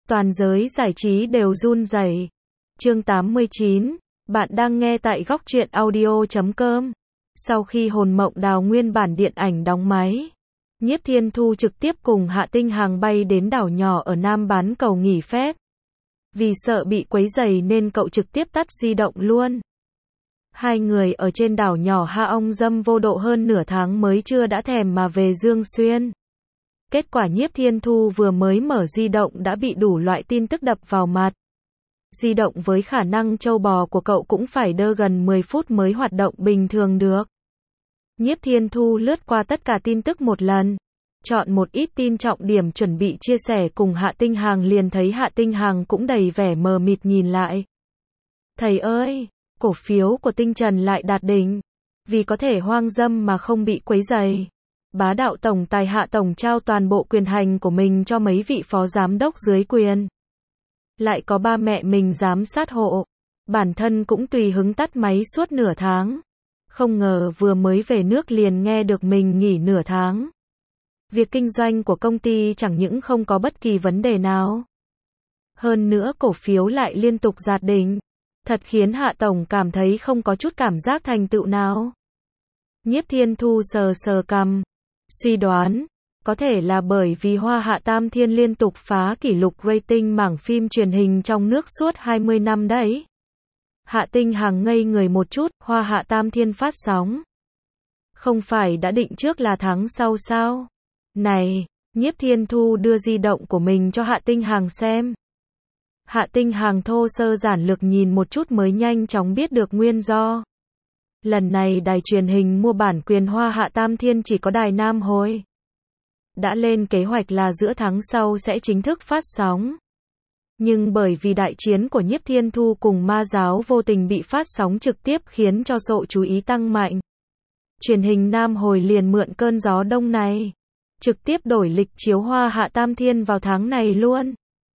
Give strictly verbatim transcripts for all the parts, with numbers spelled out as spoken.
Toàn giới giải trí đều run rẩy. Chương tám mươi chín, bạn đang nghe tại góc truyện audio chấm com. Sau khi Hồn Mộng Đào nguyên bản điện ảnh đóng máy, Nhiếp Thiên Thu trực tiếp cùng Hạ Tinh Hằng bay đến đảo nhỏ ở Nam Bán Cầu nghỉ phép. Vì sợ bị quấy rầy nên cậu trực tiếp tắt di động luôn. Hai người ở trên đảo nhỏ Ha Ong dâm vô độ hơn nửa tháng mới chưa đã thèm mà về Dương Xuyên. Kết quả Nhiếp Thiên Thu vừa mới mở di động đã bị đủ loại tin tức đập vào mặt. Di động với khả năng trâu bò của cậu cũng phải đơ gần mười phút mới hoạt động bình thường được. Nhiếp Thiên Thu lướt qua tất cả tin tức một lần, chọn một ít tin trọng điểm chuẩn bị chia sẻ cùng Hạ Tinh Hằng, liền thấy Hạ Tinh Hằng cũng đầy vẻ mờ mịt nhìn lại. Thầy ơi, cổ phiếu của Tinh Trần lại đạt đỉnh, vì có thể hoang dâm mà không bị quấy rầy. Bá đạo tổng tài Hạ tổng trao toàn bộ quyền hành của mình cho mấy vị phó giám đốc dưới quyền. Lại có ba mẹ mình giám sát hộ, bản thân cũng tùy hứng tắt máy suốt nửa tháng. Không ngờ vừa mới về nước liền nghe được mình nghỉ nửa tháng. Việc kinh doanh của công ty chẳng những không có bất kỳ vấn đề nào, hơn nữa cổ phiếu lại liên tục đạt đỉnh, thật khiến Hạ tổng cảm thấy không có chút cảm giác thành tựu nào. Nhiếp Thiên Thu sờ sờ cằm, suy đoán, có thể là bởi vì Hoa Hạ Tam Thiên liên tục phá kỷ lục rating mảng phim truyền hình trong nước suốt hai mươi năm đấy. Hạ Tinh Hằng ngây người một chút, Hoa Hạ Tam Thiên phát sóng. Không phải đã định trước là tháng sau sao? Này, Nhiếp Thiên Thu đưa di động của mình cho Hạ Tinh Hằng xem. Hạ Tinh Hằng thô sơ giản lược nhìn một chút mới nhanh chóng biết được nguyên do. Lần này đài truyền hình mua bản quyền Hoa Hạ Tam Thiên chỉ có đài Nam Hồi. Đã lên kế hoạch là giữa tháng sau sẽ chính thức phát sóng. Nhưng bởi vì đại chiến của Nhiếp Thiên Thu cùng Ma Giáo vô tình bị phát sóng trực tiếp khiến cho độ chú ý tăng mạnh. Truyền hình Nam Hồi liền mượn cơn gió đông này, trực tiếp đổi lịch chiếu Hoa Hạ Tam Thiên vào tháng này luôn.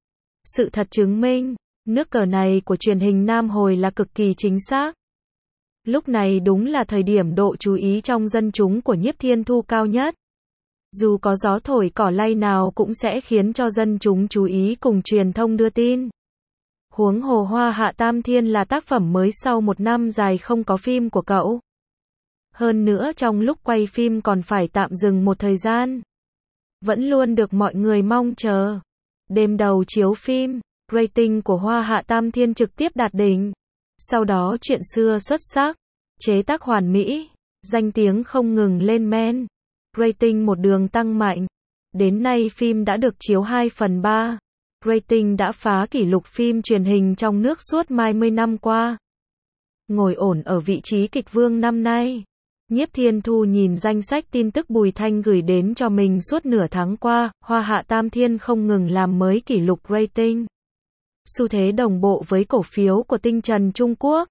Sự thật chứng minh, nước cờ này của truyền hình Nam Hồi là cực kỳ chính xác. Lúc này đúng là thời điểm độ chú ý trong dân chúng của Nhiếp Thiên Thu cao nhất. Dù có gió thổi cỏ lay nào cũng sẽ khiến cho dân chúng chú ý cùng truyền thông đưa tin. Huống hồ Hoa Hạ Tam Thiên là tác phẩm mới sau một năm dài không có phim của cậu. Hơn nữa trong lúc quay phim còn phải tạm dừng một thời gian. Vẫn luôn được mọi người mong chờ. Đêm đầu chiếu phim, rating của Hoa Hạ Tam Thiên trực tiếp đạt đỉnh. Sau đó chuyện xưa xuất sắc, chế tác hoàn mỹ, danh tiếng không ngừng lên men. Rating một đường tăng mạnh. Đến nay phim đã được chiếu hai phần ba. Rating đã phá kỷ lục phim truyền hình trong nước suốt hai mươi năm qua. Ngồi ổn ở vị trí kịch vương năm nay. Nhiếp Thiên Thu nhìn danh sách tin tức Bùi Thanh gửi đến cho mình suốt nửa tháng qua, Hoa Hạ Tam Thiên không ngừng làm mới kỷ lục rating. Xu thế đồng bộ với cổ phiếu của Tinh Trần Trung Quốc.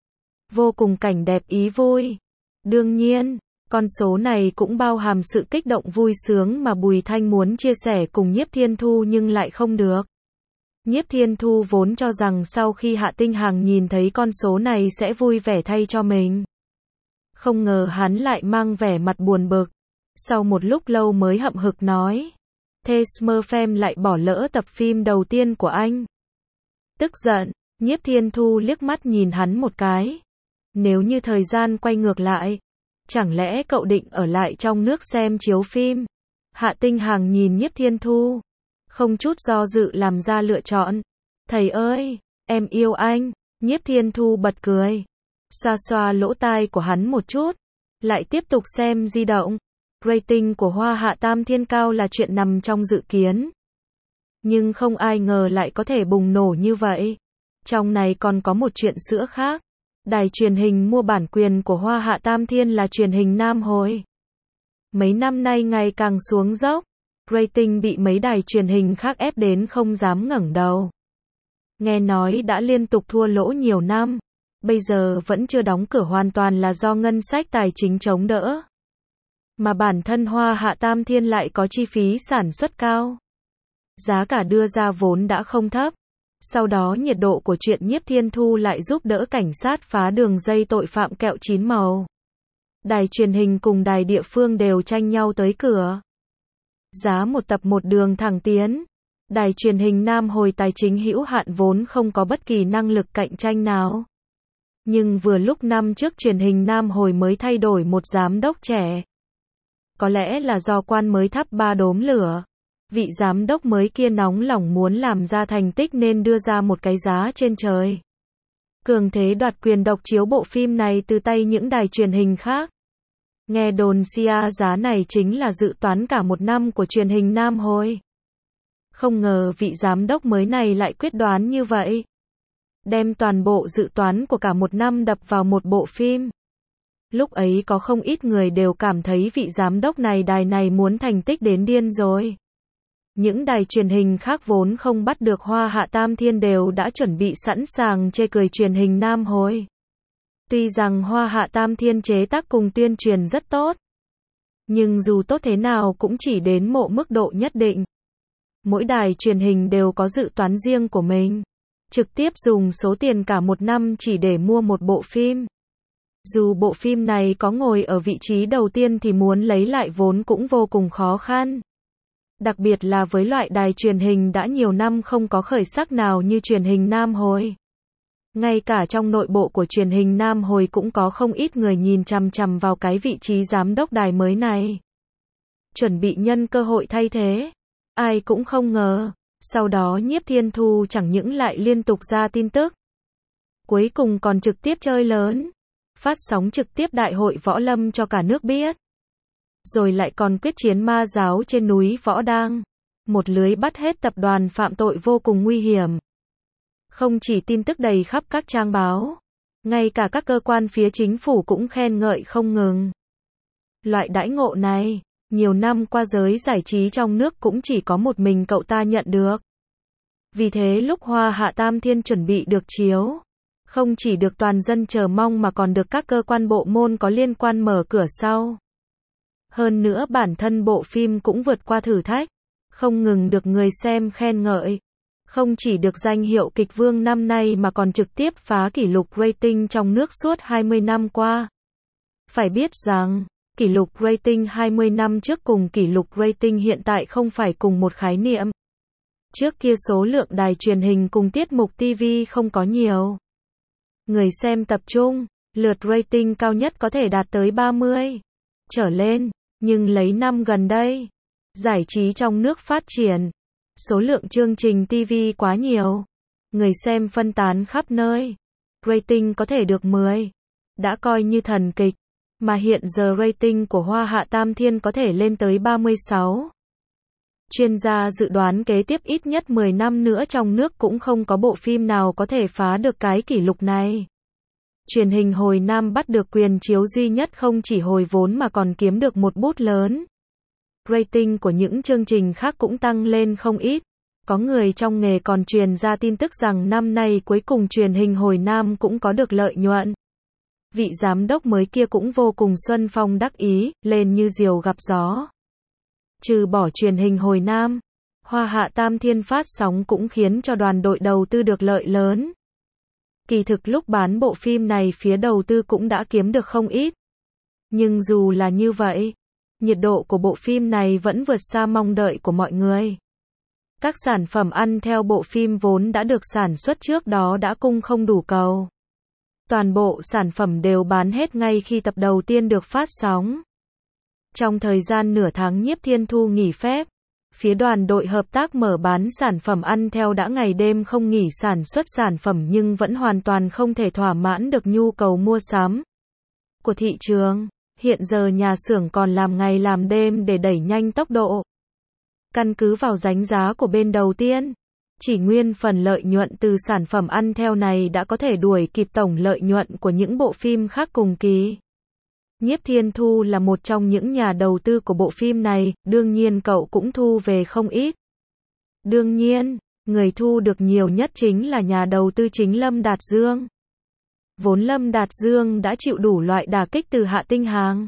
Vô cùng cảnh đẹp ý vui. Đương nhiên, con số này cũng bao hàm sự kích động vui sướng mà Bùi Thanh muốn chia sẻ cùng Nhiếp Thiên Thu nhưng lại không được. Nhiếp Thiên Thu vốn cho rằng sau khi Hạ Tinh Hằng nhìn thấy con số này sẽ vui vẻ thay cho mình. Không ngờ hắn lại mang vẻ mặt buồn bực. Sau một lúc lâu mới hậm hực nói. Thế Smurfem lại bỏ lỡ tập phim đầu tiên của anh. Tức giận, Nhiếp Thiên Thu liếc mắt nhìn hắn một cái. Nếu như thời gian quay ngược lại, chẳng lẽ cậu định ở lại trong nước xem chiếu phim? Hạ Tinh Hằng nhìn Nhiếp Thiên Thu, không chút do dự làm ra lựa chọn. Thầy ơi, em yêu anh. Nhiếp Thiên Thu bật cười, xoa xoa lỗ tai của hắn một chút, lại tiếp tục xem di động. Rating của Hoa Hạ Tam Thiên cao là chuyện nằm trong dự kiến. Nhưng không ai ngờ lại có thể bùng nổ như vậy. Trong này còn có một chuyện sữa khác. Đài truyền hình mua bản quyền của Hoa Hạ Tam Thiên là truyền hình Nam Hồi. Mấy năm nay ngày càng xuống dốc, rating bị mấy đài truyền hình khác ép đến không dám ngẩng đầu. Nghe nói đã liên tục thua lỗ nhiều năm, bây giờ vẫn chưa đóng cửa hoàn toàn là do ngân sách tài chính chống đỡ. Mà bản thân Hoa Hạ Tam Thiên lại có chi phí sản xuất cao. Giá cả đưa ra vốn đã không thấp. Sau đó nhiệt độ của chuyện Nhiếp Thiên Thu lại giúp đỡ cảnh sát phá đường dây tội phạm kẹo chín màu. Đài truyền hình cùng đài địa phương đều tranh nhau tới cửa. Giá một tập một đường thẳng tiến. Đài truyền hình Nam Hồi tài chính hữu hạn vốn không có bất kỳ năng lực cạnh tranh nào. Nhưng vừa lúc năm trước truyền hình Nam Hồi mới thay đổi một giám đốc trẻ. Có lẽ là do quan mới thắp ba đốm lửa. Vị giám đốc mới kia nóng lòng muốn làm ra thành tích nên đưa ra một cái giá trên trời. Cường thế đoạt quyền độc chiếu bộ phim này từ tay những đài truyền hình khác. Nghe đồn xia giá này chính là dự toán cả một năm của truyền hình Nam Hồi. Không ngờ vị giám đốc mới này lại quyết đoán như vậy. Đem toàn bộ dự toán của cả một năm đập vào một bộ phim. Lúc ấy có không ít người đều cảm thấy vị giám đốc này đài này muốn thành tích đến điên rồi. Những đài truyền hình khác vốn không bắt được Hoa Hạ Tam Thiên đều đã chuẩn bị sẵn sàng chê cười truyền hình Nam Hồi. Tuy rằng Hoa Hạ Tam Thiên chế tác cùng tuyên truyền rất tốt. Nhưng dù tốt thế nào cũng chỉ đến một mức độ nhất định. Mỗi đài truyền hình đều có dự toán riêng của mình. Trực tiếp dùng số tiền cả một năm chỉ để mua một bộ phim. Dù bộ phim này có ngồi ở vị trí đầu tiên thì muốn lấy lại vốn cũng vô cùng khó khăn. Đặc biệt là với loại đài truyền hình đã nhiều năm không có khởi sắc nào như truyền hình Nam Hồi. Ngay cả trong nội bộ của truyền hình Nam Hồi cũng có không ít người nhìn chằm chằm vào cái vị trí giám đốc đài mới này. Chuẩn bị nhân cơ hội thay thế. Ai cũng không ngờ. Sau đó Nhiếp Thiên Thu chẳng những lại liên tục ra tin tức. Cuối cùng còn trực tiếp chơi lớn. Phát sóng trực tiếp đại hội võ lâm cho cả nước biết. Rồi lại còn quyết chiến ma giáo trên núi Võ Đang. Một lưới bắt hết tập đoàn phạm tội vô cùng nguy hiểm. Không chỉ tin tức đầy khắp các trang báo. Ngay cả các cơ quan phía chính phủ cũng khen ngợi không ngừng. Loại đãi ngộ này, nhiều năm qua giới giải trí trong nước cũng chỉ có một mình cậu ta nhận được. Vì thế lúc Hoa Hạ Tam Thiên chuẩn bị được chiếu, không chỉ được toàn dân chờ mong mà còn được các cơ quan bộ môn có liên quan mở cửa sau. Hơn nữa bản thân bộ phim cũng vượt qua thử thách, không ngừng được người xem khen ngợi. Không chỉ được danh hiệu kịch vương năm nay mà còn trực tiếp phá kỷ lục rating trong nước suốt hai mươi năm qua. Phải biết rằng, kỷ lục rating hai mươi năm trước cùng kỷ lục rating hiện tại không phải cùng một khái niệm. Trước kia số lượng đài truyền hình cùng tiết mục ti vi không có nhiều. Người xem tập trung, lượt rating cao nhất có thể đạt tới ba mươi trở lên, nhưng lấy năm gần đây, giải trí trong nước phát triển, số lượng chương trình ti vi quá nhiều, người xem phân tán khắp nơi, rating có thể được mười, đã coi như thần kịch, mà hiện giờ rating của Hoa Hạ Tam Thiên có thể lên tới ba mươi sáu. Chuyên gia dự đoán kế tiếp ít nhất mười năm nữa trong nước cũng không có bộ phim nào có thể phá được cái kỷ lục này. Truyền hình Hồi Nam bắt được quyền chiếu duy nhất không chỉ hồi vốn mà còn kiếm được một bút lớn. Rating của những chương trình khác cũng tăng lên không ít. Có người trong nghề còn truyền ra tin tức rằng năm nay cuối cùng truyền hình Hồi Nam cũng có được lợi nhuận. Vị giám đốc mới kia cũng vô cùng xuân phong đắc ý, lên như diều gặp gió. Trừ bỏ truyền hình Hồi Nam, Hoa Hạ Tam Thiên phát sóng cũng khiến cho đoàn đội đầu tư được lợi lớn. Kỳ thực lúc bán bộ phim này phía đầu tư cũng đã kiếm được không ít. Nhưng dù là như vậy, nhiệt độ của bộ phim này vẫn vượt xa mong đợi của mọi người. Các sản phẩm ăn theo bộ phim vốn đã được sản xuất trước đó đã cung không đủ cầu. Toàn bộ sản phẩm đều bán hết ngay khi tập đầu tiên được phát sóng. Trong thời gian nửa tháng Nhiếp Thiên Thu nghỉ phép, phía đoàn đội hợp tác mở bán sản phẩm ăn theo đã ngày đêm không nghỉ sản xuất sản phẩm nhưng vẫn hoàn toàn không thể thỏa mãn được nhu cầu mua sắm của thị trường. Hiện giờ nhà xưởng còn làm ngày làm đêm để đẩy nhanh tốc độ. Căn cứ vào đánh giá của bên đầu tiên, chỉ nguyên phần lợi nhuận từ sản phẩm ăn theo này đã có thể đuổi kịp tổng lợi nhuận của những bộ phim khác cùng kỳ. Nhiếp Thiên Thu là một trong những nhà đầu tư của bộ phim này, đương nhiên cậu cũng thu về không ít. Đương nhiên, người thu được nhiều nhất chính là nhà đầu tư chính Lâm Đạt Dương. Vốn Lâm Đạt Dương đã chịu đủ loại đả kích từ Hạ Tinh Hàng.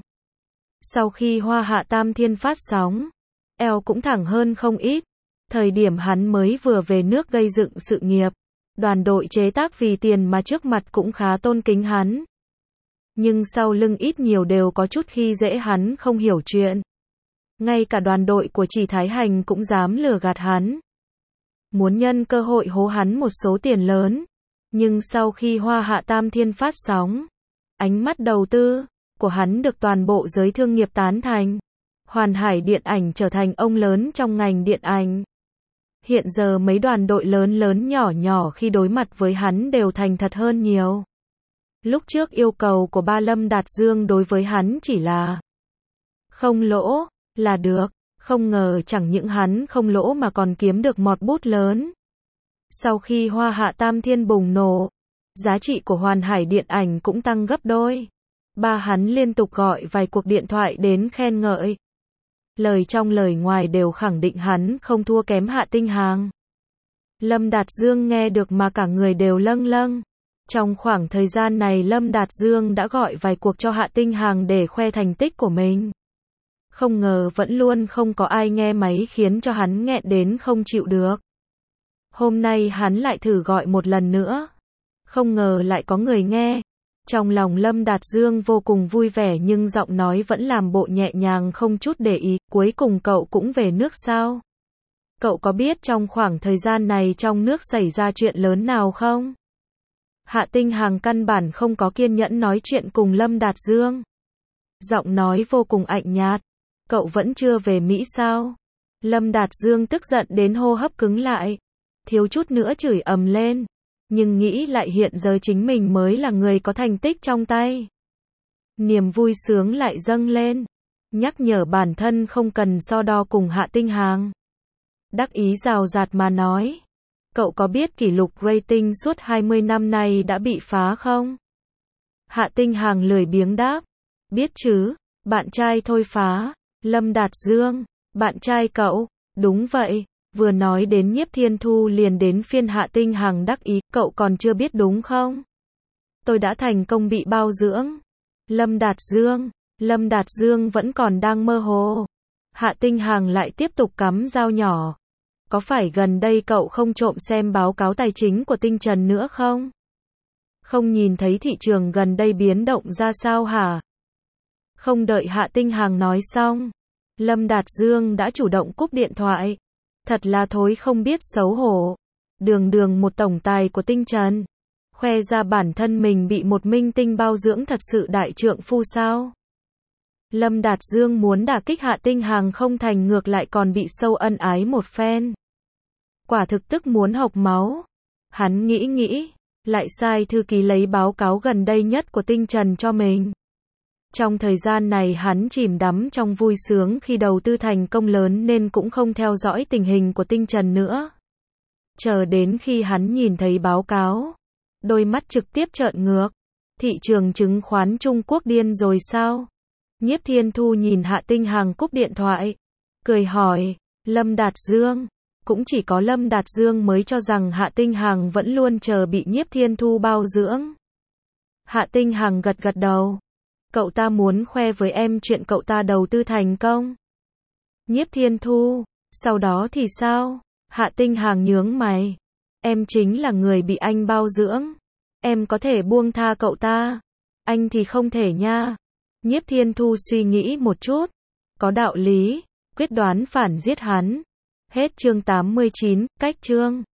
Sau khi Hoa Hạ Tam Thiên phát sóng, eo cũng thẳng hơn không ít. Thời điểm hắn mới vừa về nước gây dựng sự nghiệp, đoàn đội chế tác vì tiền mà trước mặt cũng khá tôn kính hắn. Nhưng sau lưng ít nhiều đều có chút khi dễ hắn không hiểu chuyện. Ngay cả đoàn đội của Trì Thái Hành cũng dám lừa gạt hắn. muốn nhân cơ hội hố hắn một số tiền lớn. Nhưng sau khi Hoa Hạ Tam Thiên phát sóng, ánh mắt đầu tư của hắn được toàn bộ giới thương nghiệp tán thành. Hoàn Hải Điện ảnh trở thành ông lớn trong ngành điện ảnh. Hiện giờ mấy đoàn đội lớn lớn nhỏ nhỏ khi đối mặt với hắn đều thành thật hơn nhiều. Lúc trước yêu cầu của ba Lâm Đạt Dương đối với hắn chỉ là không lỗ là được, không ngờ chẳng những hắn không lỗ mà còn kiếm được mọt bút lớn. Sau khi Hoa Hạ Tam Thiên bùng nổ, giá trị của Hoàn Hải Điện ảnh cũng tăng gấp đôi. Ba hắn liên tục gọi vài cuộc điện thoại đến khen ngợi. Lời trong lời ngoài đều khẳng định hắn không thua kém Hạ Tinh Hằng. Lâm Đạt Dương nghe được mà cả người đều lâng lâng. Trong khoảng thời gian này Lâm Đạt Dương đã gọi vài cuộc cho Hạ Tinh Hằng để khoe thành tích của mình. Không ngờ vẫn luôn không có ai nghe máy khiến cho hắn nghẹn đến không chịu được. Hôm nay hắn lại thử gọi một lần nữa. Không ngờ lại có người nghe. Trong lòng Lâm Đạt Dương vô cùng vui vẻ nhưng giọng nói vẫn làm bộ nhẹ nhàng không chút để ý. Cuối cùng cậu cũng về nước sao? Cậu có biết trong khoảng thời gian này trong nước xảy ra chuyện lớn nào không? Hạ Tinh Hằng căn bản không có kiên nhẫn nói chuyện cùng Lâm Đạt Dương. Giọng nói vô cùng lạnh nhạt. Cậu vẫn chưa về Mỹ sao? Lâm Đạt Dương tức giận đến hô hấp cứng lại. Thiếu chút nữa chửi ầm lên. Nhưng nghĩ lại hiện giờ chính mình mới là người có thành tích trong tay. Niềm vui sướng lại dâng lên. Nhắc nhở bản thân không cần so đo cùng Hạ Tinh Hằng. Đắc ý rào rạt mà nói. Cậu có biết kỷ lục rating suốt hai mươi năm nay đã bị phá không? Hạ Tinh Hằng lười biếng đáp. Biết chứ, bạn trai thôi phá. Lâm Đạt Dương, bạn trai cậu, đúng vậy. Vừa nói đến Nhiếp Thiên Thu liền đến phiên Hạ Tinh Hằng đắc ý, cậu còn chưa biết đúng không? Tôi đã thành công bị bao dưỡng. Lâm Đạt Dương, Lâm Đạt Dương vẫn còn đang mơ hồ. Hạ Tinh Hằng lại tiếp tục cắm dao nhỏ. Có phải gần đây cậu không trộm xem báo cáo tài chính của Tinh Trần nữa không? Không nhìn thấy thị trường gần đây biến động ra sao hả? Không đợi Hạ Tinh Hằng nói xong, Lâm Đạt Dương đã chủ động cúp điện thoại. Thật là thối không biết xấu hổ. Đường đường một tổng tài của Tinh Trần, khoe ra bản thân mình bị một minh tinh bao dưỡng thật sự đại trượng phu sao? Lâm Đạt Dương muốn đả kích Hạ Tinh Hằng không thành ngược lại còn bị sâu ân ái một phen. Quả thực tức muốn hộc máu. Hắn nghĩ nghĩ, lại sai thư ký lấy báo cáo gần đây nhất của Tinh Trần cho mình. Trong thời gian này hắn chìm đắm trong vui sướng khi đầu tư thành công lớn nên cũng không theo dõi tình hình của Tinh Trần nữa. Chờ đến khi hắn nhìn thấy báo cáo, đôi mắt trực tiếp trợn ngược. Thị trường chứng khoán Trung Quốc điên rồi sao? Nhiếp Thiên Thu nhìn Hạ Tinh Hằng cúp điện thoại, cười hỏi, Lâm Đạt Dương. Cũng chỉ có Lâm Đạt Dương mới cho rằng Hạ Tinh Hằng vẫn luôn chờ bị Nhiếp Thiên Thu bao dưỡng. Hạ Tinh Hằng gật gật đầu. Cậu ta muốn khoe với em chuyện cậu ta đầu tư thành công. Nhiếp Thiên Thu, sau đó thì sao? Hạ Tinh Hằng nhướng mày. Em chính là người bị anh bao dưỡng. Em có thể buông tha cậu ta. Anh thì không thể nha. Nhiếp Thiên Thu suy nghĩ một chút. Có đạo lý, quyết đoán phản giết hắn. Hết chương tám mươi chín, cách chương.